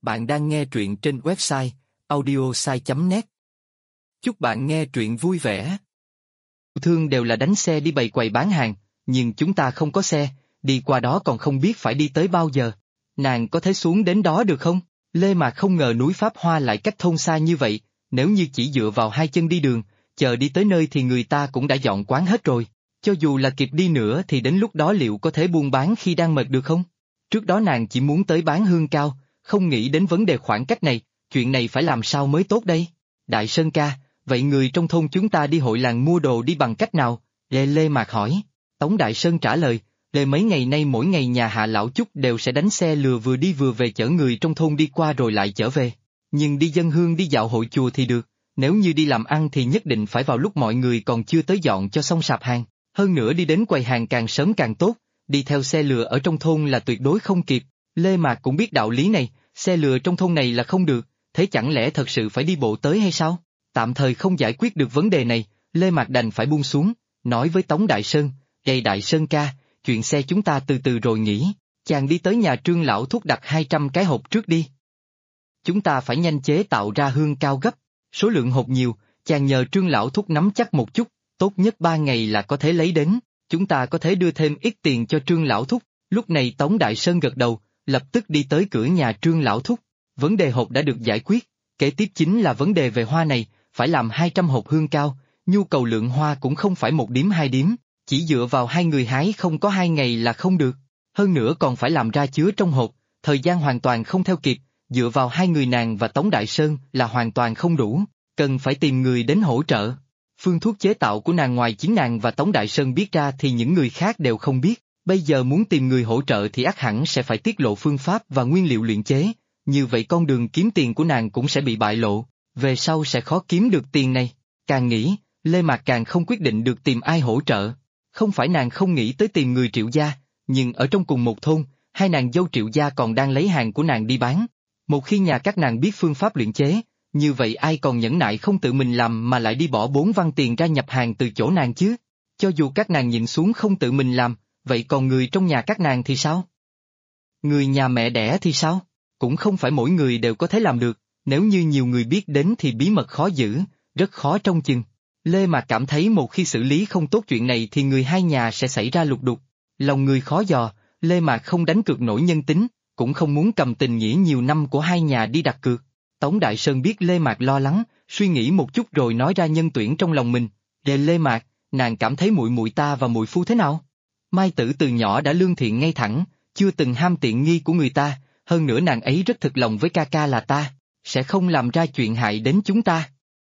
Bạn đang nghe truyện trên website audiosai.net. Chúc bạn nghe truyện vui vẻ. Thương đều là đánh xe đi bày quầy bán hàng, nhưng chúng ta không có xe, đi qua đó còn không biết phải đi tới bao giờ. Nàng có thể xuống đến đó được không? Lê Mạc không ngờ núi Pháp Hoa lại cách thôn xa như vậy, nếu như chỉ dựa vào hai chân đi đường, chờ đi tới nơi thì người ta cũng đã dọn quán hết rồi. Cho dù là kịp đi nữa thì đến lúc đó liệu có thể buôn bán khi đang mệt được không? Trước đó nàng chỉ muốn tới bán hương cao, không nghĩ đến vấn đề khoảng cách này, chuyện này phải làm sao mới tốt đây? Đại Sơn ca, vậy người trong thôn chúng ta đi hội làng mua đồ đi bằng cách nào? Lê Mạc hỏi. Tống Đại Sơn trả lời, mấy ngày nay mỗi ngày nhà Hạ Lão Chúc đều sẽ đánh xe lừa vừa đi vừa về chở người trong thôn đi qua rồi lại trở về. Nhưng đi dâng hương đi dạo hội chùa thì được, nếu như đi làm ăn thì nhất định phải vào lúc mọi người còn chưa tới dọn cho xong sạp hàng. Hơn nữa đi đến quầy hàng càng sớm càng tốt, đi theo xe lừa ở trong thôn là tuyệt đối không kịp. Lê Mạc cũng biết đạo lý này, xe lừa trong thôn này là không được, thế chẳng lẽ thật sự phải đi bộ tới hay sao? Tạm thời không giải quyết được vấn đề này, Lê Mạc đành phải buông xuống, nói với Tống Đại Sơn, Đại Sơn ca, chuyện xe chúng ta từ từ rồi nghĩ, chàng đi tới nhà Trương Lão Thúc đặt 200 cái hộp trước đi. Chúng ta phải nhanh chế tạo ra hương cao gấp, số lượng hộp nhiều, chàng nhờ Trương Lão Thúc nắm chắc một chút, tốt nhất 3 ngày là có thể lấy đến, chúng ta có thể đưa thêm ít tiền cho Trương Lão Thúc. Lúc này Tống Đại Sơn gật đầu, lập tức đi tới cửa nhà Trương Lão Thúc. Vấn đề hộp đã được giải quyết, kế tiếp chính là vấn đề về hoa này, phải làm 200 hộp hương cao, nhu cầu lượng hoa cũng không phải 1 điếm 2 điếm, chỉ dựa vào 2 người hái không có 2 ngày là không được, hơn nữa còn phải làm ra chứa trong hộp, thời gian hoàn toàn không theo kịp, dựa vào 2 người nàng và Tống Đại Sơn là hoàn toàn không đủ, cần phải tìm người đến hỗ trợ. Phương thuốc chế tạo của nàng ngoài chính nàng và Tống Đại Sơn biết ra thì những người khác đều không biết, bây giờ muốn tìm người hỗ trợ thì ắt hẳn sẽ phải tiết lộ phương pháp và nguyên liệu luyện chế, như vậy con đường kiếm tiền của nàng cũng sẽ bị bại lộ, về sau sẽ khó kiếm được tiền này. Càng nghĩ, Lê Mạc càng không quyết định được tìm ai hỗ trợ, không phải nàng không nghĩ tới tìm người Triệu gia, nhưng ở trong cùng một thôn, hai nàng dâu Triệu gia còn đang lấy hàng của nàng đi bán. Một khi nhà các nàng biết phương pháp luyện chế, như vậy ai còn nhẫn nại không tự mình làm mà lại đi bỏ 4 văn tiền ra nhập hàng từ chỗ nàng chứ? Cho dù các nàng nhịn xuống không tự mình làm, vậy còn người trong nhà các nàng thì sao? Người nhà mẹ đẻ thì sao? Cũng không phải mỗi người đều có thể làm được, nếu như nhiều người biết đến thì bí mật khó giữ, rất khó trông chừng. Lê Mạc cảm thấy một khi xử lý không tốt chuyện này thì người hai nhà sẽ xảy ra lục đục. Lòng người khó dò, Lê Mạc không đánh cược nổi nhân tính, cũng không muốn cầm tình nghĩa nhiều năm của hai nhà đi đặt cược. Tống Đại Sơn biết Lê Mạc lo lắng, suy nghĩ một chút rồi nói ra nhân tuyển trong lòng mình. Lê Mạc, nàng cảm thấy muội muội ta và muội phu thế nào? Mai Tử từ nhỏ đã lương thiện ngay thẳng, chưa từng ham tiện nghi của người ta, hơn nữa nàng ấy rất thực lòng với ca ca là ta, sẽ không làm ra chuyện hại đến chúng ta.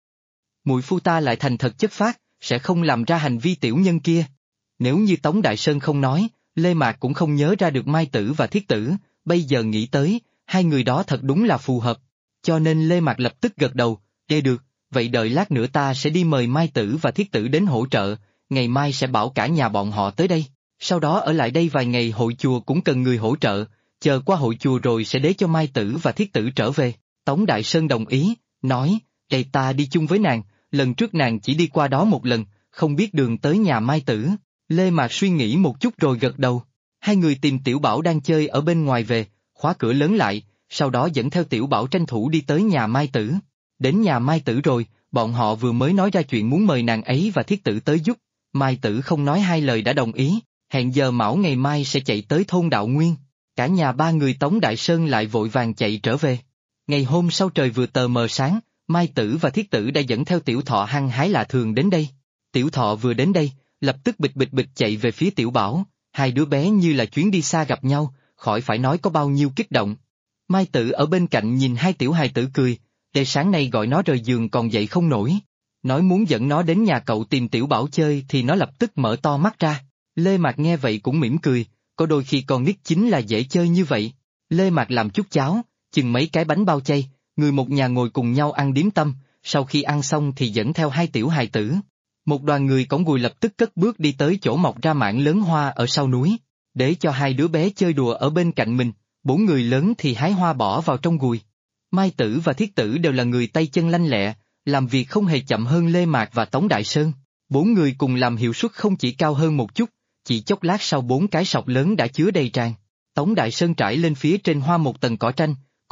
Muội phu ta lại thành thật chất phác, sẽ không làm ra hành vi tiểu nhân kia. Nếu như Tống Đại Sơn không nói, Lê Mạc cũng không nhớ ra được Mai Tử và Thiết Tử, bây giờ nghĩ tới, hai người đó thật đúng là phù hợp. Cho nên Lê Mạc lập tức gật đầu, được, vậy đợi lát nữa ta sẽ đi mời Mai Tử và Thiết Tử đến hỗ trợ, ngày mai sẽ bảo cả nhà bọn họ tới đây, sau đó ở lại đây vài ngày hội chùa cũng cần người hỗ trợ, chờ qua hội chùa rồi sẽ để cho Mai Tử và Thiết Tử trở về. Tống Đại Sơn đồng ý, nói, ta đi chung với nàng, lần trước nàng chỉ đi qua đó một lần, không biết đường tới nhà Mai Tử. Lê Mạc suy nghĩ một chút rồi gật đầu, hai người tìm Tiểu Bảo đang chơi ở bên ngoài về, khóa cửa lớn lại, sau đó dẫn theo Tiểu Bảo tranh thủ đi tới nhà Mai Tử. Đến nhà Mai Tử rồi, bọn họ vừa mới nói ra chuyện muốn mời nàng ấy và Thiết Tử tới giúp, Mai Tử không nói hai lời đã đồng ý, hẹn giờ mão ngày mai sẽ chạy tới thôn Đạo Nguyên. Cả nhà ba người Tống Đại Sơn lại vội vàng chạy trở về. Ngày hôm sau trời vừa tờ mờ sáng, Mai Tử và Thiết Tử đã dẫn theo Tiểu Thọ hăng hái lạ thường đến đây. Tiểu Thọ vừa đến đây, lập tức bịch bịch bịch chạy về phía Tiểu Bảo, hai đứa bé như là chuyến đi xa gặp nhau, khỏi phải nói có bao nhiêu kích động. Mai Tử ở bên cạnh nhìn hai tiểu hài tử cười, sáng nay gọi nó rời giường còn dậy không nổi. Nói muốn dẫn nó đến nhà cậu tìm Tiểu Bảo chơi thì nó lập tức mở to mắt ra. Lê Mạc nghe vậy cũng mỉm cười, có đôi khi con nít chính là dễ chơi như vậy. Lê Mạc làm chút cháo, chừng mấy cái bánh bao chay, người một nhà ngồi cùng nhau ăn điếm tâm, sau khi ăn xong thì dẫn theo hai tiểu hài tử. Một đoàn người cõng gùi lập tức cất bước đi tới chỗ mọc ra mảng lớn hoa ở sau núi, để cho hai đứa bé chơi đùa ở bên cạnh mình, 4 người lớn thì hái hoa bỏ vào trong gùi. Mai Tử và Thiết Tử đều là người tay chân lanh lẹ, làm việc không hề chậm hơn Lê Mạc và Tống Đại Sơn, 4 người cùng làm hiệu suất không chỉ cao hơn một chút, chỉ chốc lát sau 4 cái sọt lớn đã chứa đầy tràn. Tống Đại Sơn trải lên phía trên hoa một tầng cỏ tranh,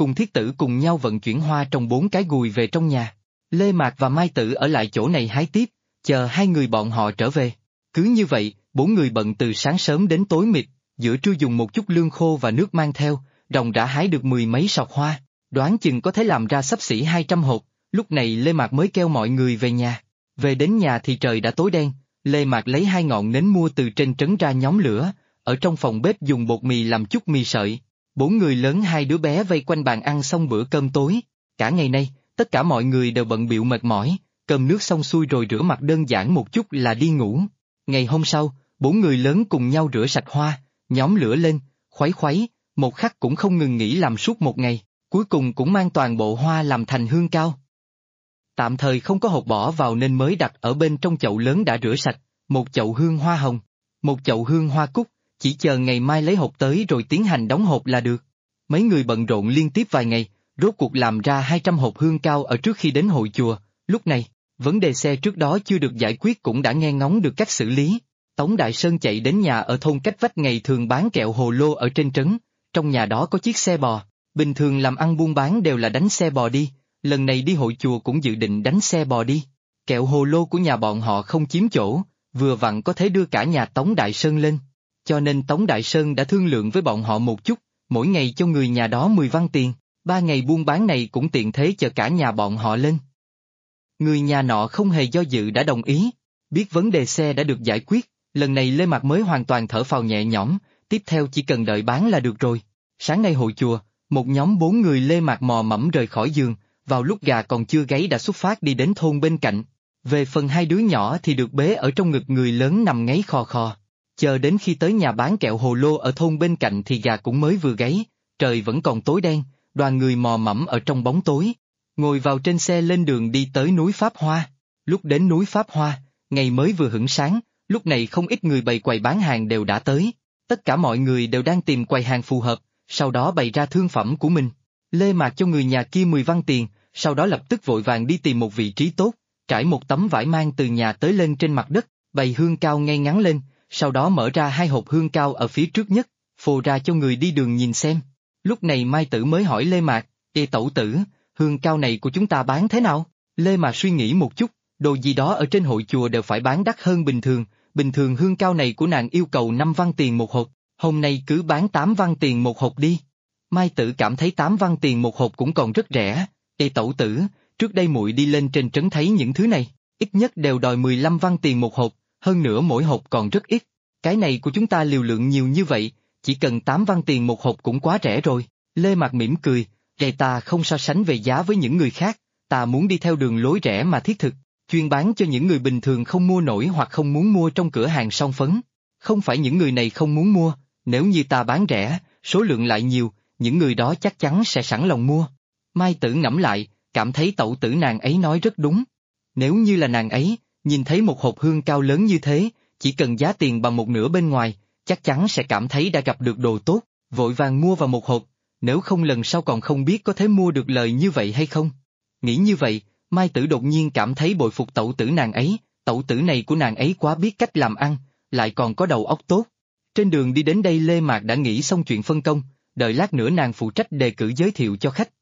cùng Thiết Tử cùng nhau vận chuyển hoa trong 4 cái gùi về trong nhà. Lê Mạc và Mai Tử ở lại chỗ này hái tiếp, chờ hai người bọn họ trở về. Cứ như vậy, 4 người bận từ sáng sớm đến tối mịt, giữa trưa dùng một chút lương khô và nước mang theo, ròng rã hái được 10 mấy sọt hoa, đoán chừng có thể làm ra xấp xỉ 200 hộp. Lúc này Lê Mạc mới kêu mọi người về nhà. Về đến nhà thì trời đã tối đen, Lê Mạc lấy 2 ngọn nến mua từ trên trấn ra nhóm lửa, ở trong phòng bếp dùng bột mì làm chút mì sợi. 4 người lớn 2 đứa bé vây quanh bàn ăn xong bữa cơm tối. Cả ngày nay, tất cả mọi người đều bận bịu mệt mỏi, cơm nước xong xuôi rồi rửa mặt đơn giản một chút là đi ngủ. Ngày hôm sau, 4 người lớn cùng nhau rửa sạch hoa, nhóm lửa lên, khuấy khuấy, một khắc cũng không ngừng nghỉ làm suốt một ngày, cuối cùng cũng mang toàn bộ hoa làm thành hương cao. Tạm thời không có hộp bỏ vào nên mới đặt ở bên trong chậu lớn đã rửa sạch, một chậu hương hoa hồng, một chậu hương hoa cúc, chỉ chờ ngày mai lấy hộp tới rồi tiến hành đóng hộp là được. Mấy người bận rộn liên tiếp vài ngày, rốt cuộc làm ra 200 hộp hương cao ở trước khi đến hội chùa. Lúc này, vấn đề xe trước đó chưa được giải quyết cũng đã nghe ngóng được cách xử lý. Tống Đại Sơn chạy đến nhà ở thôn cách vách ngày thường bán kẹo hồ lô ở trên trấn, trong nhà đó có chiếc xe bò, bình thường làm ăn buôn bán đều là đánh xe bò đi, lần này đi hội chùa cũng dự định đánh xe bò đi. Kẹo hồ lô của nhà bọn họ không chiếm chỗ, vừa vặn có thể đưa cả nhà Tống Đại Sơn lên. Cho nên Tống Đại Sơn đã thương lượng với bọn họ một chút, mỗi ngày cho người nhà đó 10 văn tiền, 3 ngày buôn bán này cũng tiện thế chở cả nhà bọn họ lên. Người nhà nọ không hề do dự đã đồng ý, biết vấn đề xe đã được giải quyết, lần này Lê Mạc mới hoàn toàn thở phào nhẹ nhõm, tiếp theo chỉ cần đợi bán là được rồi. Sáng nay hội chùa, một nhóm 4 người Lê Mạc mò mẫm rời khỏi giường, vào lúc gà còn chưa gáy đã xuất phát đi đến thôn bên cạnh. Về phần 2 đứa nhỏ thì được bế ở trong ngực người lớn nằm ngáy khò khò. Chờ đến khi tới nhà bán kẹo hồ lô ở thôn bên cạnh thì gà cũng mới vừa gáy, trời vẫn còn tối đen, đoàn người mò mẫm ở trong bóng tối. Ngồi vào trên xe lên đường đi tới núi Pháp Hoa. Lúc đến núi Pháp Hoa, ngày mới vừa hửng sáng, lúc này không ít người bày quầy bán hàng đều đã tới. Tất cả mọi người đều đang tìm quầy hàng phù hợp, sau đó bày ra thương phẩm của mình. Lê Mạc cho người nhà kia 10 văn tiền, sau đó lập tức vội vàng đi tìm một vị trí tốt, trải một tấm vải mang từ nhà tới lên trên mặt đất, bày hương cao ngay ngắn lên, sau đó mở ra 2 hộp hương cao ở phía trước nhất, phô ra cho người đi đường nhìn xem. Lúc này Mai Tử mới hỏi Lê Mạc, "Ê tẩu tử, hương cao này của chúng ta bán thế nào?" Lê Mạc suy nghĩ một chút, đồ gì đó ở trên hội chùa đều phải bán đắt hơn bình thường hương cao này của nàng yêu cầu 5 văn tiền một hộp, hôm nay cứ bán 8 văn tiền một hộp đi. Mai Tử cảm thấy 8 văn tiền một hộp cũng còn rất rẻ. "Ê tẩu tử, trước đây muội đi lên trên trấn thấy những thứ này, ít nhất đều đòi 15 văn tiền một hộp, hơn nữa mỗi hộp còn rất ít. Cái này của chúng ta liều lượng nhiều như vậy, chỉ cần 8 văn tiền một hộp cũng quá rẻ rồi." Lê Mạc mỉm cười, "Vậy ta không so sánh về giá với những người khác, ta muốn đi theo đường lối rẻ mà thiết thực, chuyên bán cho những người bình thường không mua nổi hoặc không muốn mua trong cửa hàng song phấn. Không phải những người này không muốn mua, nếu như ta bán rẻ, số lượng lại nhiều, những người đó chắc chắn sẽ sẵn lòng mua." Mai Tử ngẫm lại, cảm thấy tẩu tử nàng ấy nói rất đúng. Nếu như là nàng ấy, nhìn thấy một hộp hương cao lớn như thế, chỉ cần giá tiền bằng một nửa bên ngoài, chắc chắn sẽ cảm thấy đã gặp được đồ tốt, vội vàng mua vào một hộp, nếu không lần sau còn không biết có thể mua được lời như vậy hay không. Nghĩ như vậy, Mai Tử đột nhiên cảm thấy bội phục tẩu tử nàng ấy, tẩu tử này của nàng ấy quá biết cách làm ăn, lại còn có đầu óc tốt. Trên đường đi đến đây Lê Mạc đã nghĩ xong chuyện phân công, đợi lát nữa nàng phụ trách đề cử giới thiệu cho khách.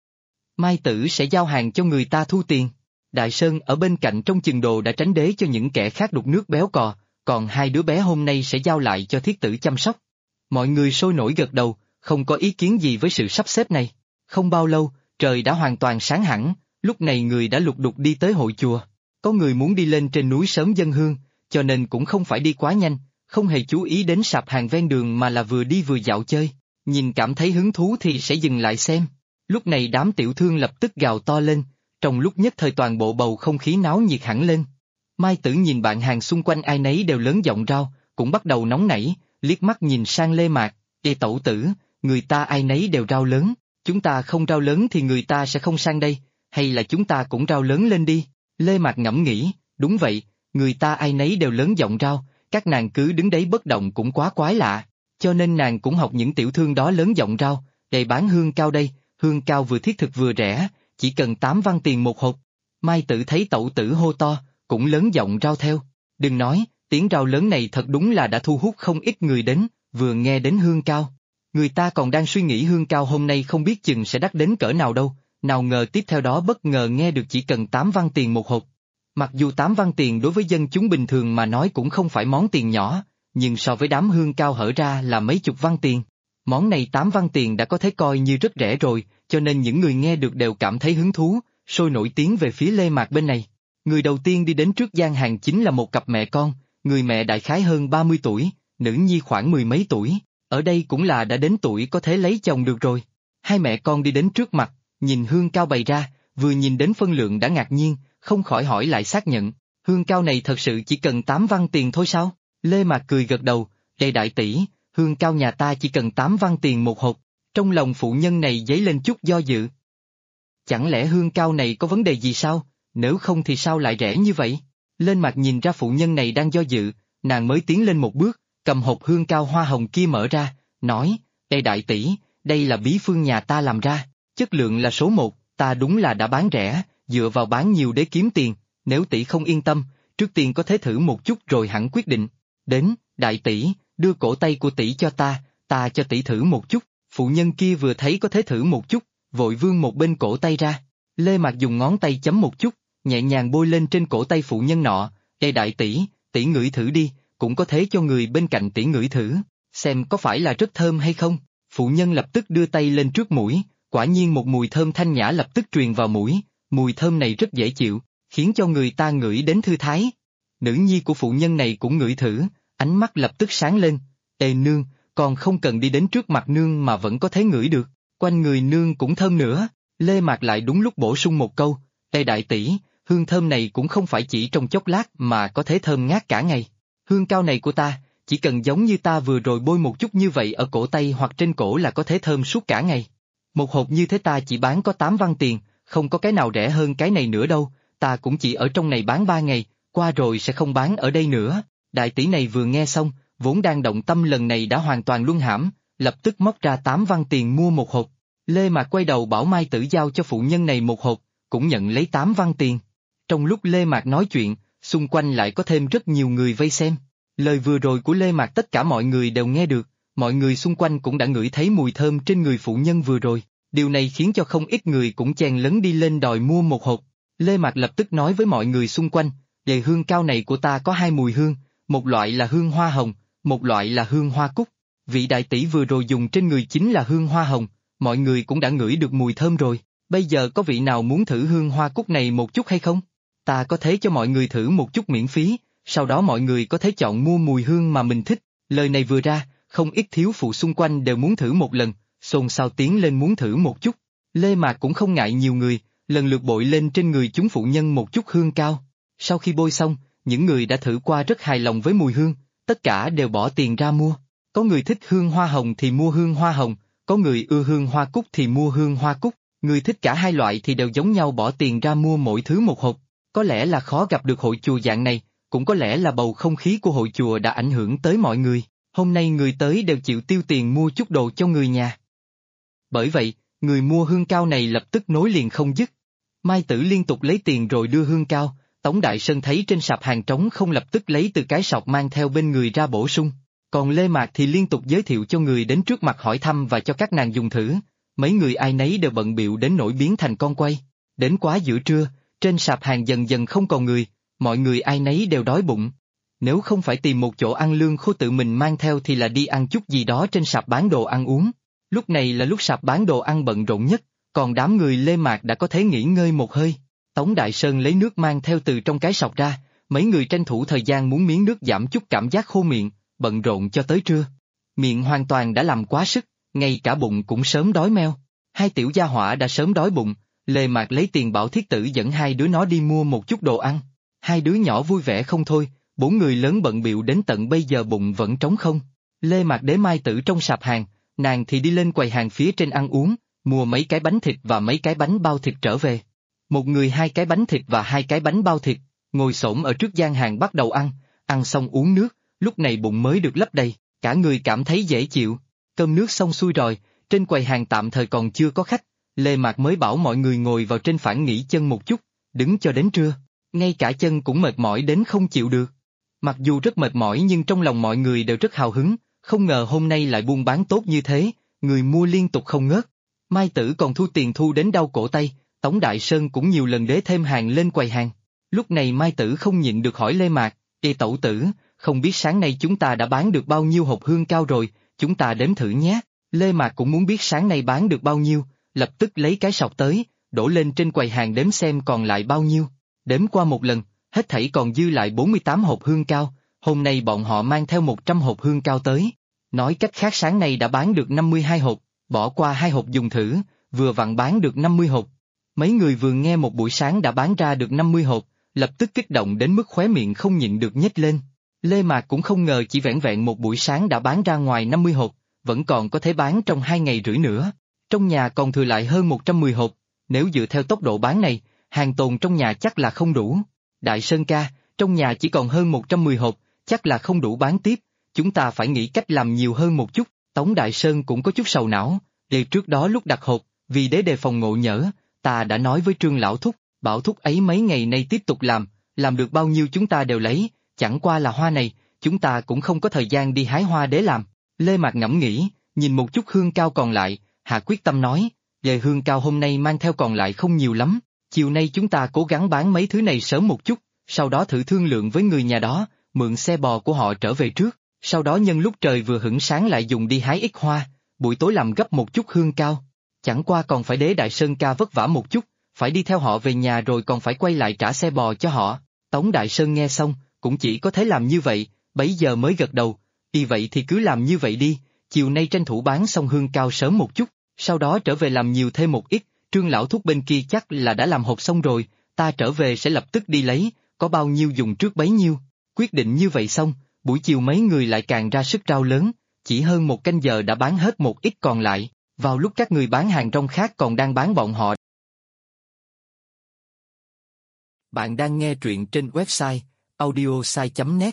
Mai Tử sẽ giao hàng cho người ta thu tiền. Đại Sơn ở bên cạnh trong chừng đồ đã tránh đế cho những kẻ khác đục nước béo cò, còn 2 đứa bé hôm nay sẽ giao lại cho Thiết Tử chăm sóc. Mọi người sôi nổi gật đầu, không có ý kiến gì với sự sắp xếp này. Không bao lâu, trời đã hoàn toàn sáng hẳn, lúc này người đã lục đục đi tới hội chùa. Có người muốn đi lên trên núi sớm dâng hương, cho nên cũng không phải đi quá nhanh, không hề chú ý đến sạp hàng ven đường mà là vừa đi vừa dạo chơi, nhìn cảm thấy hứng thú thì sẽ dừng lại xem. Lúc này đám tiểu thương lập tức gào to lên, trong lúc nhất thời toàn bộ bầu không khí náo nhiệt hẳn lên. Mai Tử nhìn bạn hàng xung quanh ai nấy đều lớn giọng rao, cũng bắt đầu nóng nảy, liếc mắt nhìn sang Lê Mạc, "Ê tẩu tử, người ta ai nấy đều rao lớn, chúng ta không rao lớn thì người ta sẽ không sang đây, hay là chúng ta cũng rao lớn lên đi." Lê Mạc ngẫm nghĩ, đúng vậy, người ta ai nấy đều lớn giọng rao, các nàng cứ đứng đấy bất động cũng quá quái lạ, cho nên nàng cũng học những tiểu thương đó lớn giọng rao, "Để bán hương cao đây, hương cao vừa thiết thực vừa rẻ, chỉ cần 8 văn tiền một hộp." Mai Tử thấy tẩu tử hô to, cũng lớn giọng rao theo. Đừng nói, tiếng rao lớn này thật đúng là đã thu hút không ít người đến, vừa nghe đến hương cao. Người ta còn đang suy nghĩ hương cao hôm nay không biết chừng sẽ đắt đến cỡ nào đâu, nào ngờ tiếp theo đó bất ngờ nghe được chỉ cần 8 văn tiền một hộp. Mặc dù 8 văn tiền đối với dân chúng bình thường mà nói cũng không phải món tiền nhỏ, nhưng so với đám hương cao hở ra là mấy chục văn tiền. Món này 8 văn tiền đã có thể coi như rất rẻ rồi, cho nên những người nghe được đều cảm thấy hứng thú, sôi nổi tiến về phía Lê Mạc bên này. Người đầu tiên đi đến trước gian hàng chính là một cặp mẹ con, người mẹ đại khái hơn 30 tuổi, nữ nhi khoảng mười mấy tuổi, ở đây cũng là đã đến tuổi có thể lấy chồng được rồi. Hai mẹ con đi đến trước mặt, nhìn hương cao bày ra, vừa nhìn đến phân lượng đã ngạc nhiên, không khỏi hỏi lại xác nhận, hương cao này thật sự chỉ cần 8 văn tiền thôi sao? Lê Mạc cười gật đầu, đây đại tỷ, hương cao nhà ta chỉ cần 8 văn tiền một hộp. Trong lòng phụ nhân này dấy lên chút do dự. Chẳng lẽ hương cao này có vấn đề gì sao, nếu không thì sao lại rẻ như vậy? Lên Mặt nhìn ra phụ nhân này đang do dự, nàng mới tiến lên một bước, cầm hộp hương cao hoa hồng kia mở ra, nói, đây đại tỷ, đây là bí phương nhà ta làm ra, chất lượng là số 1, ta đúng là đã bán rẻ, dựa vào bán nhiều để kiếm tiền, nếu tỷ không yên tâm, trước tiên có thể thử một chút rồi hẳn quyết định. Đến, đại tỷ, đưa cổ tay của tỷ cho ta cho tỷ thử một chút. Phụ nhân kia vừa thấy có thể thử một chút, vội vươn một bên cổ tay ra. Lê Mạc dùng ngón tay chấm một chút, nhẹ nhàng bôi lên trên cổ tay phụ nhân nọ. Đây đại tỷ ngửi thử đi, cũng có thể cho người bên cạnh tỷ ngửi thử, xem có phải là rất thơm hay không. Phụ nhân lập tức đưa tay lên trước mũi, quả nhiên một mùi thơm thanh nhã lập tức truyền vào mũi, mùi thơm này rất dễ chịu, khiến cho người ta ngửi đến thư thái. Nữ nhi của phụ nhân này cũng ngửi thử, ánh mắt lập tức sáng lên. Ê nương, còn không cần đi đến trước mặt nương mà vẫn có thể ngửi được, quanh người nương cũng thơm nữa. Lê Mạc lại đúng lúc bổ sung một câu, đây đại tỷ, hương thơm này cũng không phải chỉ trong chốc lát mà có thể thơm ngát cả ngày. Hương cao này của ta, chỉ cần giống như ta vừa rồi bôi một chút như vậy ở cổ tay hoặc trên cổ là có thể thơm suốt cả ngày. Một hộp như thế ta chỉ bán có 8 văn tiền, không có cái nào rẻ hơn cái này nữa đâu, ta cũng chỉ ở trong này bán 3 ngày, qua rồi sẽ không bán ở đây nữa. Đại tỷ này vừa nghe xong, vốn đang động tâm lần này đã hoàn toàn luân hãm, lập tức móc ra 8 văn tiền mua một hộp. Lê Mạc quay đầu bảo Mai Tử giao cho phụ nhân này một hộp, cũng nhận lấy 8 văn tiền. Trong lúc Lê Mạc nói chuyện, xung quanh lại có thêm rất nhiều người vây xem. Lời vừa rồi của Lê Mạc tất cả mọi người đều nghe được, mọi người xung quanh cũng đã ngửi thấy mùi thơm trên người phụ nhân vừa rồi. Điều này khiến cho không ít người cũng chen lấn đi lên đòi mua một hộp. Lê Mạc lập tức nói với mọi người xung quanh, về hương cao này của ta có 2 mùi hương, một loại là hương hoa hồng, một loại là hương hoa cúc. Vị đại tỷ vừa rồi dùng trên người chính là hương hoa hồng, mọi người cũng đã ngửi được mùi thơm rồi, bây giờ có vị nào muốn thử hương hoa cúc này một chút hay không? Ta có thể cho mọi người thử một chút miễn phí, sau đó mọi người có thể chọn mua mùi hương mà mình thích. Lời này vừa ra, không ít thiếu phụ xung quanh đều muốn thử một lần, xôn xao tiến lên muốn thử một chút. Lê Mạc cũng không ngại nhiều người, lần lượt bội lên trên người chúng phụ nhân một chút hương cao. Sau khi bôi xong, những người đã thử qua rất hài lòng với mùi hương, tất cả đều bỏ tiền ra mua. Có người thích hương hoa hồng thì mua hương hoa hồng, có người ưa hương hoa cúc thì mua hương hoa cúc, người thích cả hai loại thì đều giống nhau bỏ tiền ra mua mỗi thứ một hộp. Có lẽ là khó gặp được hội chùa dạng này, cũng có lẽ là bầu không khí của hội chùa đã ảnh hưởng tới mọi người, hôm nay người tới đều chịu tiêu tiền mua chút đồ cho người nhà. Bởi vậy, người mua hương cao này lập tức nối liền không dứt. Mai Tử liên tục lấy tiền rồi đưa hương cao, Tống Đại Sơn thấy trên sạp hàng trống không lập tức lấy từ cái sọt mang theo bên người ra bổ sung, còn Lê Mạc thì liên tục giới thiệu cho người đến trước mặt hỏi thăm và cho các nàng dùng thử, mấy người ai nấy đều bận bịu đến nỗi biến thành con quay. Đến quá giữa trưa, trên sạp hàng dần dần không còn người, mọi người ai nấy đều đói bụng. Nếu không phải tìm một chỗ ăn lương khô tự mình mang theo thì là đi ăn chút gì đó trên sạp bán đồ ăn uống. Lúc này là lúc sạp bán đồ ăn bận rộn nhất, còn đám người Lê Mạc đã có thể nghỉ ngơi một hơi. Tống Đại Sơn lấy nước mang theo từ trong cái sọt ra, mấy người tranh thủ thời gian muốn miếng nước giảm chút cảm giác khô miệng, bận rộn cho tới trưa. Miệng hoàn toàn đã làm quá sức, ngay cả bụng cũng sớm đói meo. Hai tiểu gia hỏa đã sớm đói bụng, Lê Mạc lấy tiền bảo thiết tử dẫn hai đứa nó đi mua một chút đồ ăn. Hai đứa nhỏ vui vẻ không thôi, 4 người lớn bận bịu đến tận bây giờ bụng vẫn trống không. Lê Mạc để Mai Tử trong sạp hàng, nàng thì đi lên quầy hàng phía trên ăn uống, mua mấy cái bánh thịt và mấy cái bánh bao thịt trở về. Một người 2 cái bánh thịt và 2 cái bánh bao thịt, ngồi xổm ở trước gian hàng bắt đầu ăn xong uống nước, lúc này bụng mới được lấp đầy, cả người cảm thấy dễ chịu. Cơm nước xong xuôi rồi, trên quầy hàng tạm thời còn chưa có khách, Lê Mạc mới bảo mọi người ngồi vào trên phản nghỉ chân một chút, đứng cho đến trưa. Ngay cả chân cũng mệt mỏi đến không chịu được. Mặc dù rất mệt mỏi nhưng trong lòng mọi người đều rất hào hứng, không ngờ hôm nay lại buôn bán tốt như thế, người mua liên tục không ngớt. Mai Tử còn thu tiền thu đến đau cổ tay, Tống Đại Sơn cũng nhiều lần đế thêm hàng lên quầy hàng. Lúc này Mai Tử không nhịn được hỏi Lê Mạc, "Ê tẩu tử, không biết sáng nay chúng ta đã bán được bao nhiêu hộp hương cao rồi, chúng ta đếm thử nhé." Lê Mạc cũng muốn biết sáng nay bán được bao nhiêu, lập tức lấy cái sọt tới, đổ lên trên quầy hàng đếm xem còn lại bao nhiêu. Đếm qua một lần, hết thảy còn dư lại 48 hộp hương cao, hôm nay bọn họ mang theo 100 hộp hương cao tới. Nói cách khác sáng nay đã bán được 52 hộp, bỏ qua 2 hộp dùng thử, vừa vặn bán được 50 hộp. Mấy người vừa nghe một buổi sáng đã bán ra được 50 hộp, lập tức kích động đến mức khóe miệng không nhịn được nhếch lên. Lê Mạc cũng không ngờ chỉ vẻn vẹn một buổi sáng đã bán ra ngoài 50 hộp, vẫn còn có thể bán trong 2 ngày rưỡi nữa. Trong nhà còn thừa lại hơn 110 hộp, nếu dựa theo tốc độ bán này, hàng tồn trong nhà chắc là không đủ. Đại Sơn ca, trong nhà chỉ còn hơn 110 hộp, chắc là không đủ bán tiếp, chúng ta phải nghĩ cách làm nhiều hơn một chút. Tống Đại Sơn cũng có chút sầu não, để trước đó lúc đặt hộp, vì để đề phòng ngộ nhỡ, ta đã nói với Trương Lão Thúc, bảo thúc ấy mấy ngày nay tiếp tục làm được bao nhiêu chúng ta đều lấy, chẳng qua là hoa này, chúng ta cũng không có thời gian đi hái hoa để làm. Lê Mạc ngẫm nghĩ, nhìn một chút hương cao còn lại, hạ quyết tâm nói, về hương cao hôm nay mang theo còn lại không nhiều lắm, chiều nay chúng ta cố gắng bán mấy thứ này sớm một chút, sau đó thử thương lượng với người nhà đó, mượn xe bò của họ trở về trước, sau đó nhân lúc trời vừa hửng sáng lại dùng đi hái ít hoa, buổi tối làm gấp một chút hương cao. Chẳng qua còn phải để Đại Sơn ca vất vả một chút, phải đi theo họ về nhà rồi còn phải quay lại trả xe bò cho họ. Tống Đại Sơn nghe xong, cũng chỉ có thể làm như vậy, bấy giờ mới gật đầu, vì vậy thì cứ làm như vậy đi, chiều nay tranh thủ bán xong hương cao sớm một chút, sau đó trở về làm nhiều thêm một ít, Trương Lão Thúc bên kia chắc là đã làm hộp xong rồi, ta trở về sẽ lập tức đi lấy, có bao nhiêu dùng trước bấy nhiêu. Quyết định như vậy xong, buổi chiều mấy người lại càng ra sức rao lớn, chỉ hơn một canh giờ đã bán hết một ít còn lại, vào lúc các người bán hàng rong khác còn đang bán bọn họ. Bạn đang nghe truyện trên website audiosai.net.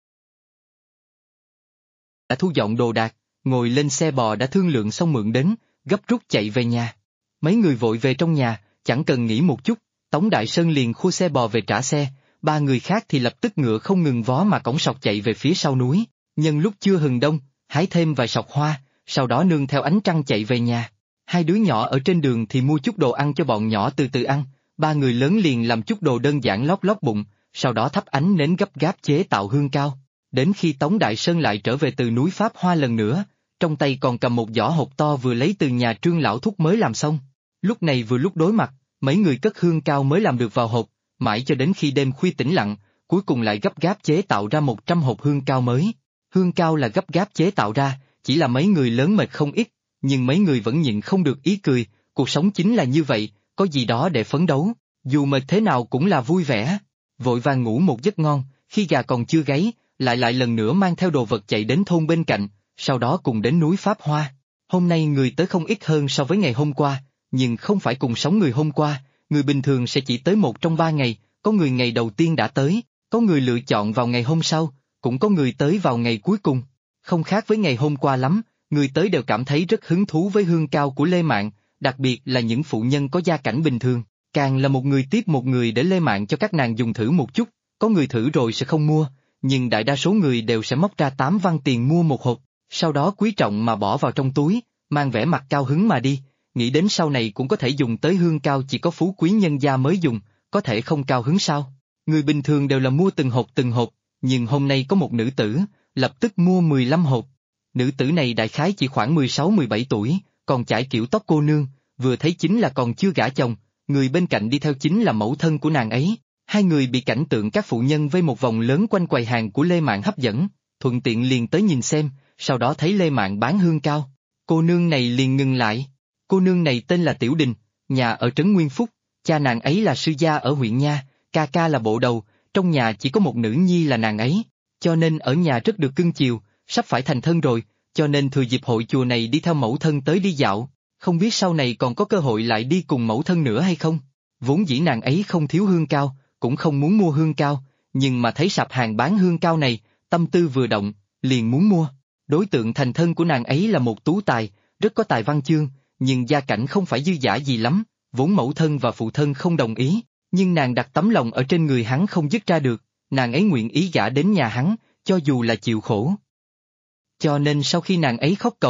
Đã thu dọn đồ đạc, ngồi lên xe bò đã thương lượng xong mượn đến, gấp rút chạy về nhà. Mấy người vội về trong nhà, chẳng cần nghĩ một chút, Tống Đại Sơn liền khua xe bò về trả xe, 3 người khác thì lập tức ngựa không ngừng vó mà cõng sọt chạy về phía sau núi, nhân lúc chưa hừng đông, hái thêm vài sọt hoa, sau đó nương theo ánh trăng chạy về nhà. 2 đứa nhỏ ở trên đường thì mua chút đồ ăn cho bọn nhỏ từ từ ăn, 3 người lớn liền làm chút đồ đơn giản lót lót bụng, sau đó thắp ánh nến gấp gáp chế tạo hương cao. Đến khi Tống Đại Sơn lại trở về từ núi Pháp Hoa lần nữa, trong tay còn cầm một giỏ hộp to vừa lấy từ nhà Trương Lão Thúc mới làm xong. Lúc này vừa lúc đối mặt, mấy người cất hương cao mới làm được vào hộp, mãi cho đến khi đêm khuya tĩnh lặng, cuối cùng lại gấp gáp chế tạo ra 100 hộp hương cao mới. Hương cao là gấp gáp chế tạo ra, chỉ là mấy người lớn mệt không ít, nhưng mấy người vẫn nhịn không được ý cười, cuộc sống chính là như vậy, có gì đó để phấn đấu, dù mệt thế nào cũng là vui vẻ. Vội vàng ngủ một giấc ngon, khi gà còn chưa gáy, lại lần nữa mang theo đồ vật chạy đến thôn bên cạnh, sau đó cùng đến núi Pháp Hoa. Hôm nay người tới không ít hơn so với ngày hôm qua, nhưng không phải cùng sống người hôm qua, người bình thường sẽ chỉ tới 1 trong 3 ngày, có người ngày đầu tiên đã tới, có người lựa chọn vào ngày hôm sau, cũng có người tới vào ngày cuối cùng. Không khác với ngày hôm qua lắm, người tới đều cảm thấy rất hứng thú với hương cao của Lê Mạn, đặc biệt là những phụ nhân có gia cảnh bình thường, càng là một người tiếp một người để Lê Mạn cho các nàng dùng thử một chút, có người thử rồi sẽ không mua, nhưng đại đa số người đều sẽ móc ra 8 văn tiền mua một hộp, sau đó quý trọng mà bỏ vào trong túi, mang vẻ mặt cao hứng mà đi, nghĩ đến sau này cũng có thể dùng tới hương cao chỉ có phú quý nhân gia mới dùng, có thể không cao hứng sao? Người bình thường đều là mua từng hộp, nhưng hôm nay có một nữ tử, lập tức mua 15 hộp. Nữ tử này đại khái chỉ khoảng 16-17 tuổi, còn chải kiểu tóc cô nương, vừa thấy chính là còn chưa gả chồng, người bên cạnh đi theo chính là mẫu thân của nàng ấy. 2 người bị cảnh tượng các phụ nhân vây một vòng lớn quanh quầy hàng của Lê Mạn hấp dẫn, thuận tiện liền tới nhìn xem, sau đó thấy Lê Mạn bán hương cao. Cô nương này liền ngừng lại. Cô nương này tên là Tiểu Đình, nhà ở trấn Nguyên Phúc, cha nàng ấy là sư gia ở huyện Nha, ca ca là bộ đầu, trong nhà chỉ có một nữ nhi là nàng ấy, cho nên ở nhà rất được cưng chiều, sắp phải thành thân rồi, cho nên thừa dịp hội chùa này đi theo mẫu thân tới đi dạo, không biết sau này còn có cơ hội lại đi cùng mẫu thân nữa hay không. Vốn dĩ nàng ấy không thiếu hương cao, cũng không muốn mua hương cao, nhưng mà thấy sạp hàng bán hương cao này, tâm tư vừa động, liền muốn mua. Đối tượng thành thân của nàng ấy là một tú tài, rất có tài văn chương, nhưng gia cảnh không phải dư dả gì lắm, vốn mẫu thân và phụ thân không đồng ý, nhưng nàng đặt tấm lòng ở trên người hắn không dứt ra được, nàng ấy nguyện ý gả đến nhà hắn, cho dù là chịu khổ. Cho nên sau khi nàng ấy khóc cầu,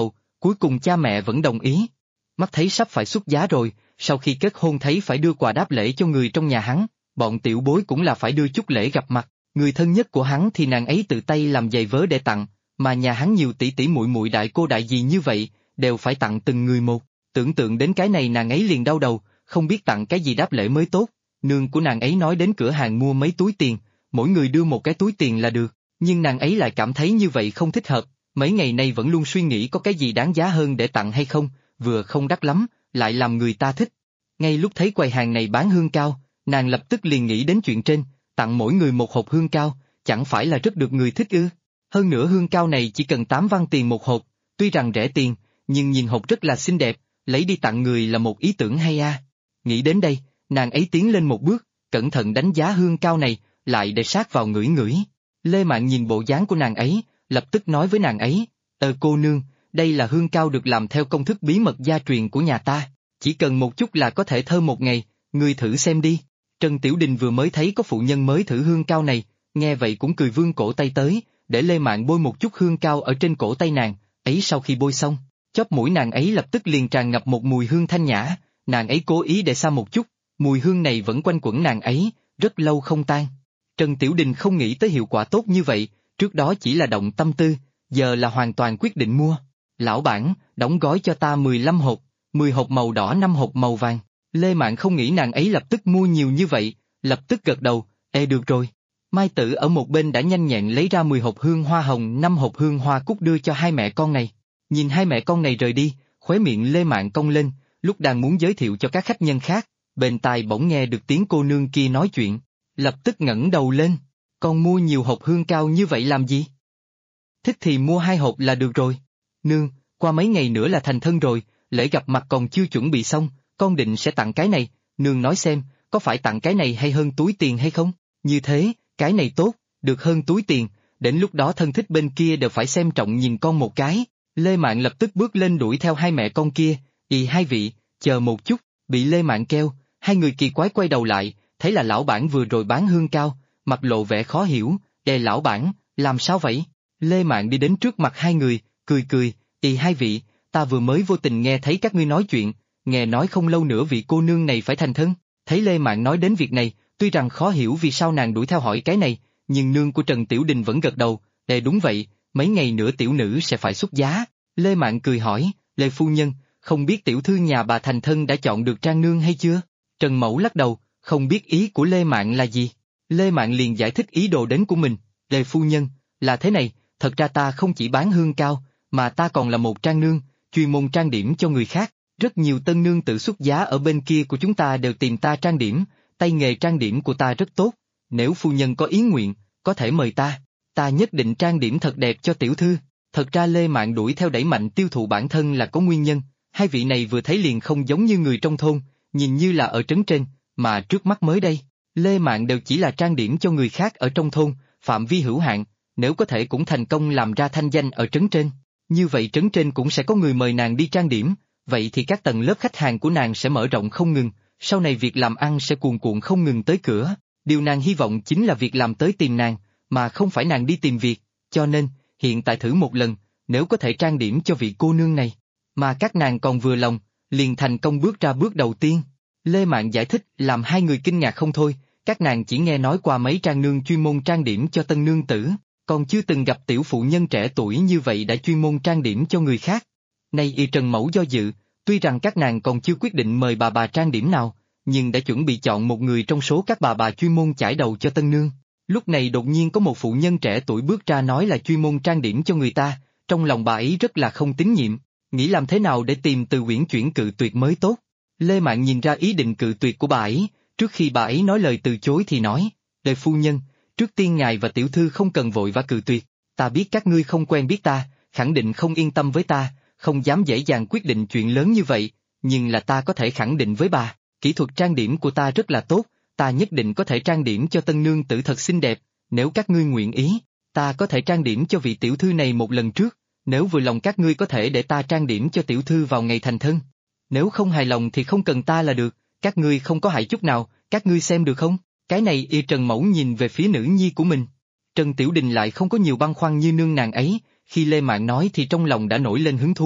Cuối cùng cha mẹ vẫn đồng ý. Mắt thấy sắp phải xuất giá rồi, sau khi kết hôn thấy phải đưa quà đáp lễ cho người trong nhà hắn, bọn tiểu bối cũng là phải đưa chút lễ gặp mặt. Người thân nhất của hắn thì nàng ấy tự tay làm giày vớ để tặng, mà nhà hắn nhiều tỷ tỷ muội muội đại cô đại dì như vậy, đều phải tặng từng người một. Tưởng tượng đến cái này nàng ấy liền đau đầu, không biết tặng cái gì đáp lễ mới tốt. Nương của nàng ấy nói đến cửa hàng mua mấy túi tiền, mỗi người đưa một cái túi tiền là được, nhưng nàng ấy lại cảm thấy như vậy không thích hợp, mấy ngày nay vẫn luôn suy nghĩ có cái gì đáng giá hơn để tặng hay không, vừa không đắt lắm, lại làm người ta thích. Ngay lúc thấy quầy hàng này bán hương cao, nàng lập tức liền nghĩ đến chuyện trên, tặng mỗi người một hộp hương cao, chẳng phải là rất được người thích ư. Hơn nữa hương cao này chỉ cần 8 văn tiền một hộp, tuy rằng rẻ tiền, nhưng nhìn hộp rất là xinh đẹp, lấy đi tặng người là một ý tưởng hay a. Nghĩ đến đây, nàng ấy tiến lên một bước, cẩn thận đánh giá hương cao này, lại để sát vào ngửi ngửi. Lê Mạn nhìn bộ dáng của nàng ấy, lập tức nói với nàng ấy, cô nương, đây là hương cao được làm theo công thức bí mật gia truyền của nhà ta, chỉ cần một chút là có thể thơm một ngày, ngươi thử xem đi. Trần Tiểu Đình vừa mới thấy có phụ nhân mới thử hương cao này, nghe vậy cũng cười vươn cổ tay tới, để Lê Mạn bôi một chút hương cao ở trên cổ tay nàng, ấy sau khi bôi xong, chóp mũi nàng ấy lập tức liền tràn ngập một mùi hương thanh nhã, nàng ấy cố ý để xa một chút, mùi hương này vẫn quanh quẩn nàng ấy, rất lâu không tan. Trần Tiểu Đình không nghĩ tới hiệu quả tốt như vậy, trước đó chỉ là động tâm tư, giờ là hoàn toàn quyết định mua. Lão bản, đóng gói cho ta 15 hộp, 10 hộp màu đỏ 5 hộp màu vàng. Lê Mạn không nghĩ nàng ấy lập tức mua nhiều như vậy, lập tức gật đầu, được rồi. Mai Tử ở một bên đã nhanh nhẹn lấy ra 10 hộp hương hoa hồng 5 hộp hương hoa cúc đưa cho hai mẹ con này. Nhìn hai mẹ con này rời đi, khóe miệng Lê Mạn cong lên, lúc đang muốn giới thiệu cho các khách nhân khác, bên tai bỗng nghe được tiếng cô nương kia nói chuyện, lập tức ngẩng đầu lên, con mua nhiều hộp hương cao như vậy làm gì? Thích thì mua 2 hộp là được rồi. Nương, qua mấy ngày nữa là thành thân rồi, lễ gặp mặt còn chưa chuẩn bị xong, con định sẽ tặng cái này, nương nói xem, có phải tặng cái này hay hơn túi tiền hay không? Như thế, cái này tốt, được hơn túi tiền, đến lúc đó thân thích bên kia đều phải xem trọng nhìn con một cái. Lê Mạn lập tức bước lên đuổi theo hai mẹ con kia, hai vị, chờ một chút, bị Lê Mạn kêu, hai người kỳ quái quay đầu lại, thấy là lão bản vừa rồi bán hương cao, mặt lộ vẻ khó hiểu, lão bản, làm sao vậy? Lê Mạn đi đến trước mặt hai người, cười cười, hai vị, ta vừa mới vô tình nghe thấy các ngươi nói chuyện, nghe nói không lâu nữa vị cô nương này phải thành thân. Thấy Lê Mạn nói đến việc này, tuy rằng khó hiểu vì sao nàng đuổi theo hỏi cái này, nhưng nương của Trần Tiểu Đình vẫn gật đầu, đúng vậy, mấy ngày nữa tiểu nữ sẽ phải xuất giá. Lê Mạn cười hỏi, Lê phu nhân, không biết tiểu thư nhà bà thành thân đã chọn được trang nương hay chưa? Trần Mẫu lắc đầu, không biết ý của Lê Mạn là gì. Lê Mạn liền giải thích ý đồ đến của mình, Lê phu nhân, là thế này, thật ra ta không chỉ bán hương cao, mà ta còn là một trang nương, chuyên môn trang điểm cho người khác. Rất nhiều tân nương tự xuất giá ở bên kia của chúng ta đều tìm ta trang điểm, tay nghề trang điểm của ta rất tốt, nếu phu nhân có ý nguyện, có thể mời ta nhất định trang điểm thật đẹp cho tiểu thư. Thật ra Lê Mạn đuổi theo đẩy mạnh tiêu thụ bản thân là có nguyên nhân, hai vị này vừa thấy liền không giống như người trong thôn, nhìn như là ở trấn trên, mà trước mắt mới đây, Lê Mạn đều chỉ là trang điểm cho người khác ở trong thôn, phạm vi hữu hạn, nếu có thể cũng thành công làm ra thanh danh ở trấn trên, như vậy trấn trên cũng sẽ có người mời nàng đi trang điểm. Vậy thì các tầng lớp khách hàng của nàng sẽ mở rộng không ngừng, sau này việc làm ăn sẽ cuồn cuộn không ngừng tới cửa, điều nàng hy vọng chính là việc làm tới tìm nàng, mà không phải nàng đi tìm việc, cho nên, hiện tại thử một lần, nếu có thể trang điểm cho vị cô nương này, mà các nàng còn vừa lòng, liền thành công bước ra bước đầu tiên. Lê Mạn giải thích làm hai người kinh ngạc không thôi, các nàng chỉ nghe nói qua mấy trang nương chuyên môn trang điểm cho tân nương tử, còn chưa từng gặp tiểu phụ nhân trẻ tuổi như vậy đã chuyên môn trang điểm cho người khác. Nay Trần Mẫu do dự, tuy rằng các nàng còn chưa quyết định mời bà trang điểm nào, nhưng đã chuẩn bị chọn một người trong số các bà chuyên môn chải đầu cho tân nương. Lúc này đột nhiên có một phụ nhân trẻ tuổi bước ra nói là chuyên môn trang điểm cho người ta, trong lòng bà ấy rất là không tín nhiệm, nghĩ làm thế nào để tìm từ uyển chuyển cự tuyệt mới tốt. Lê Mạn nhìn ra ý định cự tuyệt của bà ấy, trước khi bà ấy nói lời từ chối thì nói, Lê phu nhân, trước tiên ngài và tiểu thư không cần vội và cự tuyệt, ta biết các ngươi không quen biết ta, khẳng định không yên tâm với ta, không dám dễ dàng quyết định chuyện lớn như vậy, nhưng là ta có thể khẳng định với bà, kỹ thuật trang điểm của ta rất là tốt, ta nhất định có thể trang điểm cho tân nương tử thật xinh đẹp, nếu các ngươi nguyện ý, ta có thể trang điểm cho vị tiểu thư này một lần trước, nếu vừa lòng các ngươi có thể để ta trang điểm cho tiểu thư vào ngày thành thân. Nếu không hài lòng thì không cần ta là được, các ngươi không có hại chút nào, các ngươi xem được không? Cái này Trần Mẫu nhìn về phía nữ nhi của mình. Trần Tiểu Đình lại không có nhiều băn khoăn như nương nàng ấy, khi Lê Mạn nói thì trong lòng đã nổi lên hứng thú,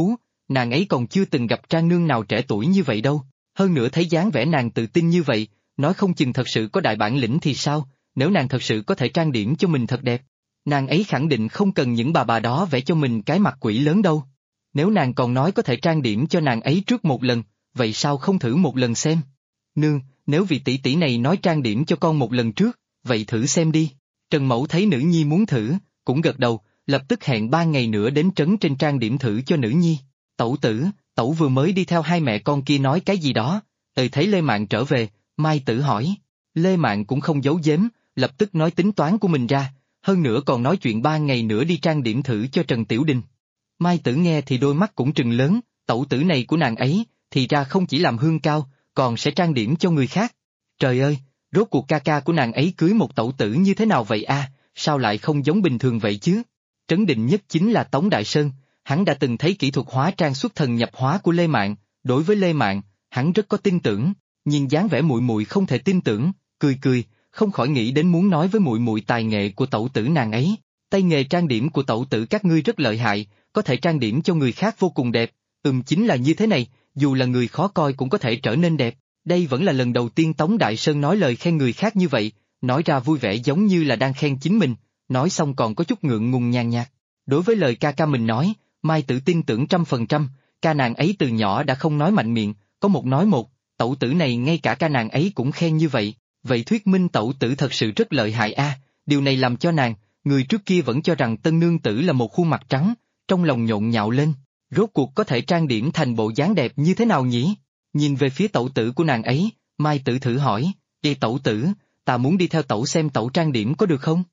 nàng ấy còn chưa từng gặp trang nương nào trẻ tuổi như vậy đâu, hơn nữa thấy dáng vẻ nàng tự tin như vậy, nói không chừng thật sự có đại bản lĩnh thì sao, nếu nàng thật sự có thể trang điểm cho mình thật đẹp. Nàng ấy khẳng định không cần những bà đó vẽ cho mình cái mặt quỷ lớn đâu. Nếu nàng còn nói có thể trang điểm cho nàng ấy trước một lần, vậy sao không thử một lần xem? Nương, nếu vị tỷ tỷ này nói trang điểm cho con một lần trước, vậy thử xem đi. Trần Mẫu thấy nữ nhi muốn thử, cũng gật đầu, lập tức hẹn 3 ngày nữa đến trấn trên trang điểm thử cho nữ nhi. Tẩu tử, tẩu vừa mới đi theo hai mẹ con kia nói cái gì đó, thấy Lê Mạn trở về, Mai Tử hỏi. Lê Mạn cũng không giấu giếm, lập tức nói tính toán của mình ra, hơn nữa còn nói chuyện 3 ngày nữa đi trang điểm thử cho Trần Tiểu Đình. Mai Tử nghe thì đôi mắt cũng trừng lớn, tẩu tử này của nàng ấy, thì ra không chỉ làm hương cao, còn sẽ trang điểm cho người khác. Trời ơi, rốt cuộc ca ca của nàng ấy cưới một tẩu tử như thế nào vậy a? Sao lại không giống bình thường vậy chứ? Trấn định nhất chính là Tống Đại Sơn, hắn đã từng thấy kỹ thuật hóa trang xuất thần nhập hóa của Lê Mạn, đối với Lê Mạn, hắn rất có tin tưởng, nhưng dáng vẻ muội muội không thể tin tưởng, cười cười, không khỏi nghĩ đến muốn nói với muội muội tài nghệ của tẩu tử nàng ấy. Tay nghề trang điểm của tẩu tử các ngươi rất lợi hại, có thể trang điểm cho người khác vô cùng đẹp, chính là như thế này, dù là người khó coi cũng có thể trở nên đẹp. Đây vẫn là lần đầu tiên Tống Đại Sơn nói lời khen người khác như vậy, nói ra vui vẻ giống như là đang khen chính mình, nói xong còn có chút ngượng ngùng nhàn nhạt. Đối với lời ca ca mình nói, Mai Tử tin tưởng 100%, ca nàng ấy từ nhỏ đã không nói mạnh miệng, có một nói một, tẩu tử này ngay cả ca nàng ấy cũng khen như vậy, vậy thuyết minh tẩu tử thật sự rất lợi hại a. Điều này làm cho nàng, người trước kia vẫn cho rằng tân nương tử là một khuôn mặt trắng, trong lòng nhộn nhạo lên, rốt cuộc có thể trang điểm thành bộ dáng đẹp như thế nào nhỉ? Nhìn về phía tẩu tử của nàng ấy, Mai Tử thử hỏi, tẩu tử, ta muốn đi theo tẩu xem tẩu trang điểm có được không?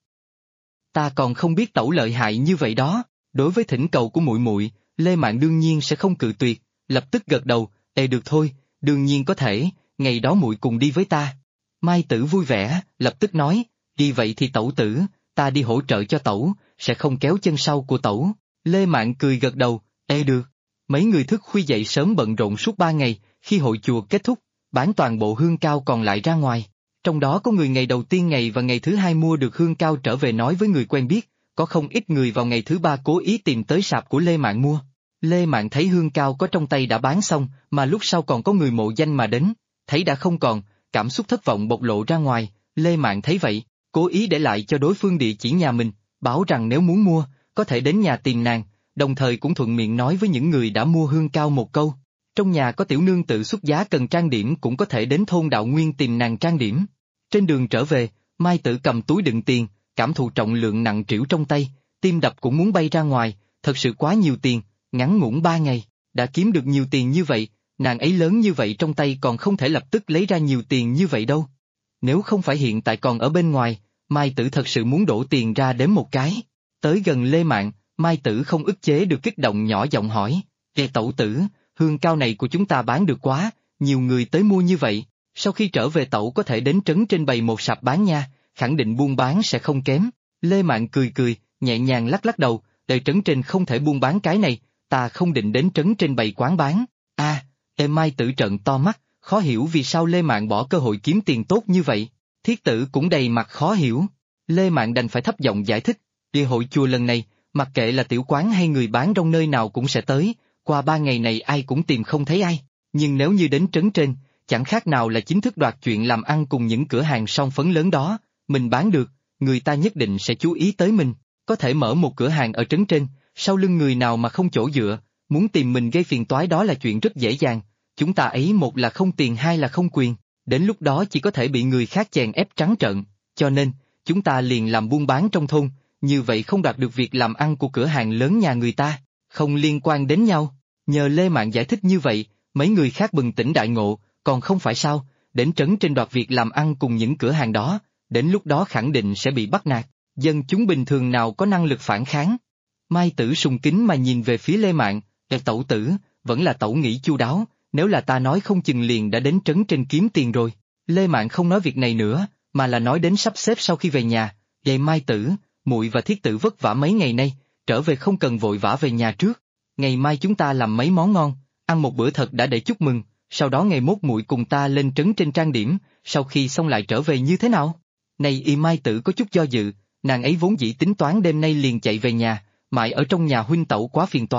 Ta còn không biết tẩu lợi hại như vậy đó. Đối với thỉnh cầu của muội muội, Lê Mạn đương nhiên sẽ không cự tuyệt, lập tức gật đầu, được thôi, đương nhiên có thể, ngày đó muội cùng đi với ta. Mai Tử vui vẻ, lập tức nói, đi vậy thì tẩu tử, ta đi hỗ trợ cho tẩu, sẽ không kéo chân sau của tẩu. Lê Mạn cười gật đầu, được. Mấy người thức khuya dậy sớm bận rộn suốt 3 ngày, khi hội chùa kết thúc, bán toàn bộ hương cao còn lại ra ngoài. Trong đó có người ngày đầu tiên ngày và ngày thứ hai mua được hương cao trở về nói với người quen biết, có không ít người vào ngày thứ ba cố ý tìm tới sạp của Lê Mạn mua. Lê Mạn thấy hương cao có trong tay đã bán xong, mà lúc sau còn có người mộ danh mà đến, thấy đã không còn, cảm xúc thất vọng bộc lộ ra ngoài, Lê Mạn thấy vậy, cố ý để lại cho đối phương địa chỉ nhà mình, bảo rằng nếu muốn mua, có thể đến nhà tìm nàng, đồng thời cũng thuận miệng nói với những người đã mua hương cao một câu. Trong nhà có tiểu nương tự xuất giá cần trang điểm cũng có thể đến thôn Đạo Nguyên tìm nàng trang điểm. Trên đường trở về, Mai Tử cầm túi đựng tiền, cảm thụ trọng lượng nặng trĩu trong tay, tim đập cũng muốn bay ra ngoài, thật sự quá nhiều tiền, ngắn ngủn 3 ngày, đã kiếm được nhiều tiền như vậy, nàng ấy lớn như vậy trong tay còn không thể lập tức lấy ra nhiều tiền như vậy đâu. Nếu không phải hiện tại còn ở bên ngoài, Mai Tử thật sự muốn đổ tiền ra đếm một cái. Tới gần Lê Mạn, Mai Tử không ức chế được kích động nhỏ giọng hỏi, tẩu tử, hương cao này của chúng ta bán được quá, nhiều người tới mua như vậy, sau khi trở về tẩu có thể đến trấn trên bày một sạp bán nha, khẳng định buôn bán sẽ không kém. Lê Mạn cười cười, nhẹ nhàng lắc lắc đầu, đời trấn trên không thể buôn bán cái này, ta không định đến trấn trên bày quán bán. Mai Tử trợn to mắt, khó hiểu vì sao Lê Mạn bỏ cơ hội kiếm tiền tốt như vậy. Thiết Tử cũng đầy mặt khó hiểu. Lê Mạn đành phải thấp giọng giải thích, đi hội chùa lần này, mặc kệ là tiểu quán hay người bán rong nơi nào cũng sẽ tới, qua 3 ngày này ai cũng tìm không thấy ai, nhưng nếu như đến trấn trên, chẳng khác nào là chính thức đoạt chuyện làm ăn cùng những cửa hàng song phấn lớn đó, mình bán được, người ta nhất định sẽ chú ý tới mình, có thể mở một cửa hàng ở trấn trên, sau lưng người nào mà không chỗ dựa, muốn tìm mình gây phiền toái đó là chuyện rất dễ dàng, chúng ta ấy một là không tiền hai là không quyền, đến lúc đó chỉ có thể bị người khác chèn ép trắng trợn, cho nên, chúng ta liền làm buôn bán trong thôn, như vậy không đoạt được việc làm ăn của cửa hàng lớn nhà người ta, không liên quan đến nhau. Nhờ Lê Mạn giải thích như vậy, mấy người khác bừng tỉnh đại ngộ, còn không phải sao, đến trấn trên đoạt việc làm ăn cùng những cửa hàng đó, đến lúc đó khẳng định sẽ bị bắt nạt, dân chúng bình thường nào có năng lực phản kháng. Mai Tử sùng kính mà nhìn về phía Lê Mạn, tẩu tử, vẫn là tẩu nghĩ chu đáo, nếu là ta nói không chừng liền đã đến trấn trên kiếm tiền rồi. Lê Mạn không nói việc này nữa, mà là nói đến sắp xếp sau khi về nhà, vậy Mai Tử, muội và Thiết Tử vất vả mấy ngày nay, trở về không cần vội vã về nhà trước. Ngày mai chúng ta làm mấy món ngon, ăn một bữa thật đã để chúc mừng, sau đó ngày mốt muội cùng ta lên trấn trên trang điểm, sau khi xong lại trở về như thế nào? Này Mai Tử có chút do dự, nàng ấy vốn dĩ tính toán đêm nay liền chạy về nhà, mãi ở trong nhà huynh tẩu quá phiền toái,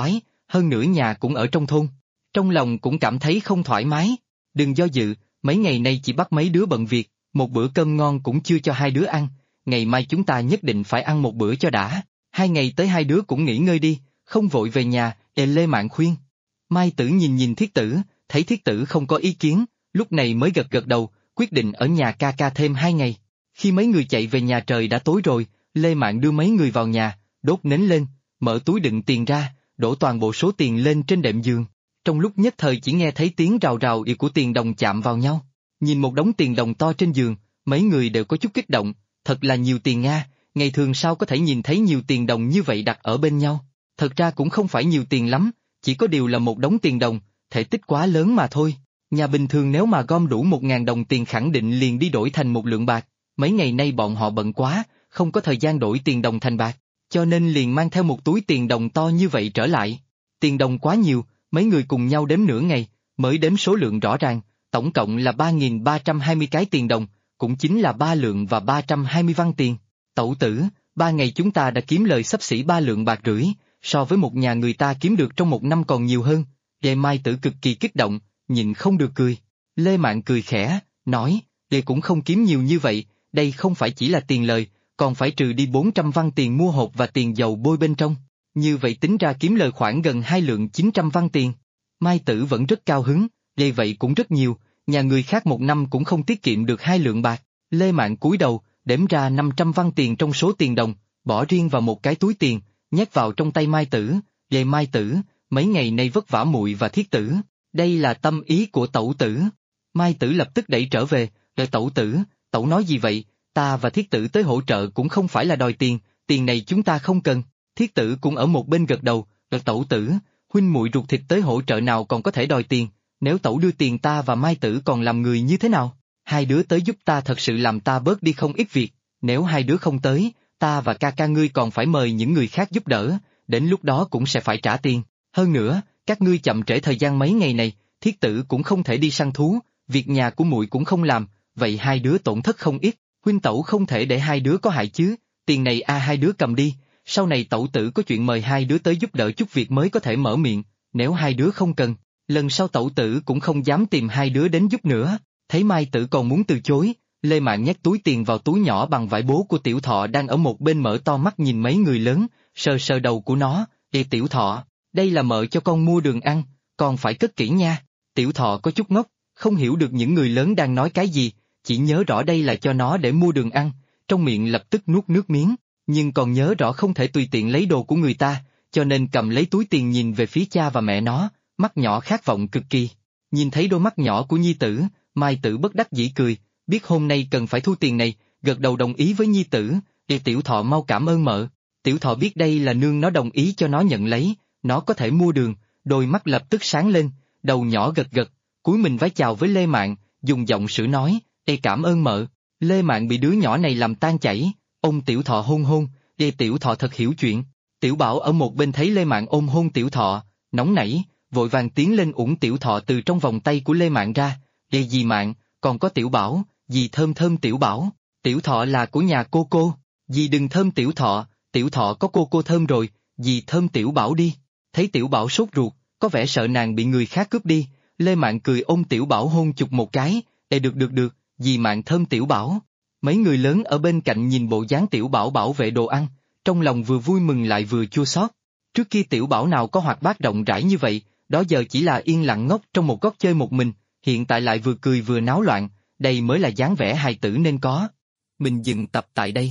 hơn nữa nhà cũng ở trong thôn. Trong lòng cũng cảm thấy không thoải mái. Đừng do dự, mấy ngày nay chỉ bắt mấy đứa bận việc, một bữa cơm ngon cũng chưa cho hai đứa ăn, ngày mai chúng ta nhất định phải ăn một bữa cho đã. 2 ngày tới hai đứa cũng nghỉ ngơi đi, không vội về nhà, Lê Mạn khuyên. Mai Tử nhìn nhìn Thiết Tử, thấy Thiết Tử không có ý kiến, lúc này mới gật gật đầu, quyết định ở nhà ca ca thêm 2 ngày. Khi mấy người chạy về nhà trời đã tối rồi, Lê Mạn đưa mấy người vào nhà, đốt nến lên, mở túi đựng tiền ra, đổ toàn bộ số tiền lên trên đệm giường. Trong lúc nhất thời chỉ nghe thấy tiếng rào rào điệu của tiền đồng chạm vào nhau. Nhìn một đống tiền đồng to trên giường, mấy người đều có chút kích động, thật là nhiều tiền Nga, ngày thường sao có thể nhìn thấy nhiều tiền đồng như vậy đặt ở bên nhau. Thật ra cũng không phải nhiều tiền lắm, chỉ có điều là một đống tiền đồng, thể tích quá lớn mà thôi. Nhà bình thường nếu mà gom đủ 1.000 đồng tiền khẳng định liền đi đổi thành 1 lượng bạc, mấy ngày nay bọn họ bận quá, không có thời gian đổi tiền đồng thành bạc, cho nên liền mang theo một túi tiền đồng to như vậy trở lại. Tiền đồng quá nhiều, mấy người cùng nhau đếm nửa ngày, mới đếm số lượng rõ ràng, tổng cộng là 3.320 cái tiền đồng, cũng chính là 3 lượng và 320 văn tiền. Tẩu tử, 3 ngày chúng ta đã kiếm lời xấp xỉ 3 lượng bạc rưỡi, so với một nhà người ta kiếm được trong 1 năm còn nhiều hơn. Lê Mai Tử cực kỳ kích động, nhịn không được cười. Lê Mạn cười khẽ, nói, Lê cũng không kiếm nhiều như vậy, đây không phải chỉ là tiền lời, còn phải trừ đi 400 văn tiền mua hộp và tiền dầu bôi bên trong. Như vậy tính ra kiếm lời khoảng gần 2 lượng 900 văn tiền. Mai Tử vẫn rất cao hứng, Lê vậy cũng rất nhiều, nhà người khác 1 năm cũng không tiết kiệm được 2 lượng bạc. Lê Mạn cúi đầu, đếm ra 500 văn tiền trong số tiền đồng, bỏ riêng vào một cái túi tiền, nhét vào trong tay Mai Tử. Lê Mai Tử, mấy ngày nay vất vả muội và Thiết Tử, đây là tâm ý của tẩu tử. Mai Tử lập tức đẩy trở về, tẩu tử, tẩu nói gì vậy, ta và Thiết Tử tới hỗ trợ cũng không phải là đòi tiền, tiền này chúng ta không cần. Thiết Tử cũng ở một bên gật đầu, tẩu tử, huynh muội ruột thịt tới hỗ trợ nào còn có thể đòi tiền, nếu tẩu đưa tiền ta và Mai Tử còn làm người như thế nào? Hai đứa tới giúp ta thật sự làm ta bớt đi không ít việc, nếu hai đứa không tới, ta và ca ca ngươi còn phải mời những người khác giúp đỡ, đến lúc đó cũng sẽ phải trả tiền. Hơn nữa, các ngươi chậm trễ thời gian mấy ngày này, Thiết Tử cũng không thể đi săn thú, việc nhà của muội cũng không làm, vậy hai đứa tổn thất không ít, huynh tẩu không thể để hai đứa có hại chứ, tiền này hai đứa cầm đi, sau này tẩu tử có chuyện mời hai đứa tới giúp đỡ chút việc mới có thể mở miệng, nếu hai đứa không cần, lần sau tẩu tử cũng không dám tìm hai đứa đến giúp nữa. Thấy Mai Tử còn muốn từ chối, Lê Mạn nhét túi tiền vào túi nhỏ bằng vải bố của Tiểu Thọ đang ở một bên mở to mắt nhìn mấy người lớn, sờ sờ đầu của nó, Tiểu Thọ, đây là mợ cho con mua đường ăn, còn phải cất kỹ nha. Tiểu Thọ có chút ngốc, không hiểu được những người lớn đang nói cái gì, chỉ nhớ rõ đây là cho nó để mua đường ăn, trong miệng lập tức nuốt nước miếng, nhưng còn nhớ rõ không thể tùy tiện lấy đồ của người ta, cho nên cầm lấy túi tiền nhìn về phía cha và mẹ nó, mắt nhỏ khát vọng cực kỳ. Nhìn thấy đôi mắt nhỏ của nhi tử, Mai Tử bất đắc dĩ cười, biết hôm nay cần phải thu tiền này, gật đầu đồng ý với nhi tử, Tiểu Thọ mau cảm ơn mợ. Tiểu Thọ biết đây là nương nó đồng ý cho nó nhận lấy, nó có thể mua đường, đôi mắt lập tức sáng lên, đầu nhỏ gật gật, cúi mình vái chào với Lê Mạn, dùng giọng sữa nói, cảm ơn mợ. Lê Mạn bị đứa nhỏ này làm tan chảy, ôm Tiểu Thọ hôn hôn, Tiểu Thọ thật hiểu chuyện. Tiểu Bảo ở một bên thấy Lê Mạn ôm hôn Tiểu Thọ, nóng nảy, vội vàng tiến lên ủng Tiểu Thọ từ trong vòng tay của Lê Mạn ra, dì Mạn, còn có Tiểu Bảo, dì thơm thơm Tiểu Bảo, Tiểu Thọ là của nhà cô, dì đừng thơm Tiểu Thọ có cô thơm rồi, dì thơm Tiểu Bảo đi. Thấy Tiểu Bảo sốt ruột, có vẻ sợ nàng bị người khác cướp đi, Lê Mạn cười ôm Tiểu Bảo hôn chụp một cái, được, dì Mạn thơm Tiểu Bảo. Mấy người lớn ở bên cạnh nhìn bộ dáng Tiểu Bảo bảo vệ đồ ăn, trong lòng vừa vui mừng lại vừa chua xót. Trước kia Tiểu Bảo nào có hoạt bát rộng rãi như vậy, đó giờ chỉ là yên lặng ngốc trong một góc chơi một mình, hiện tại lại vừa cười vừa náo loạn, đây mới là dáng vẻ hài tử nên có. Mình dừng tập tại đây.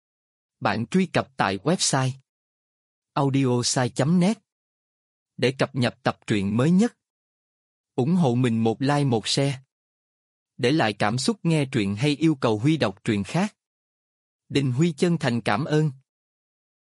Bạn truy cập tại website audiosai.net để cập nhật tập truyện mới nhất. Ủng hộ mình một like một share. Để lại cảm xúc nghe truyện hay yêu cầu Huy đọc truyện khác. Đình Huy chân thành cảm ơn.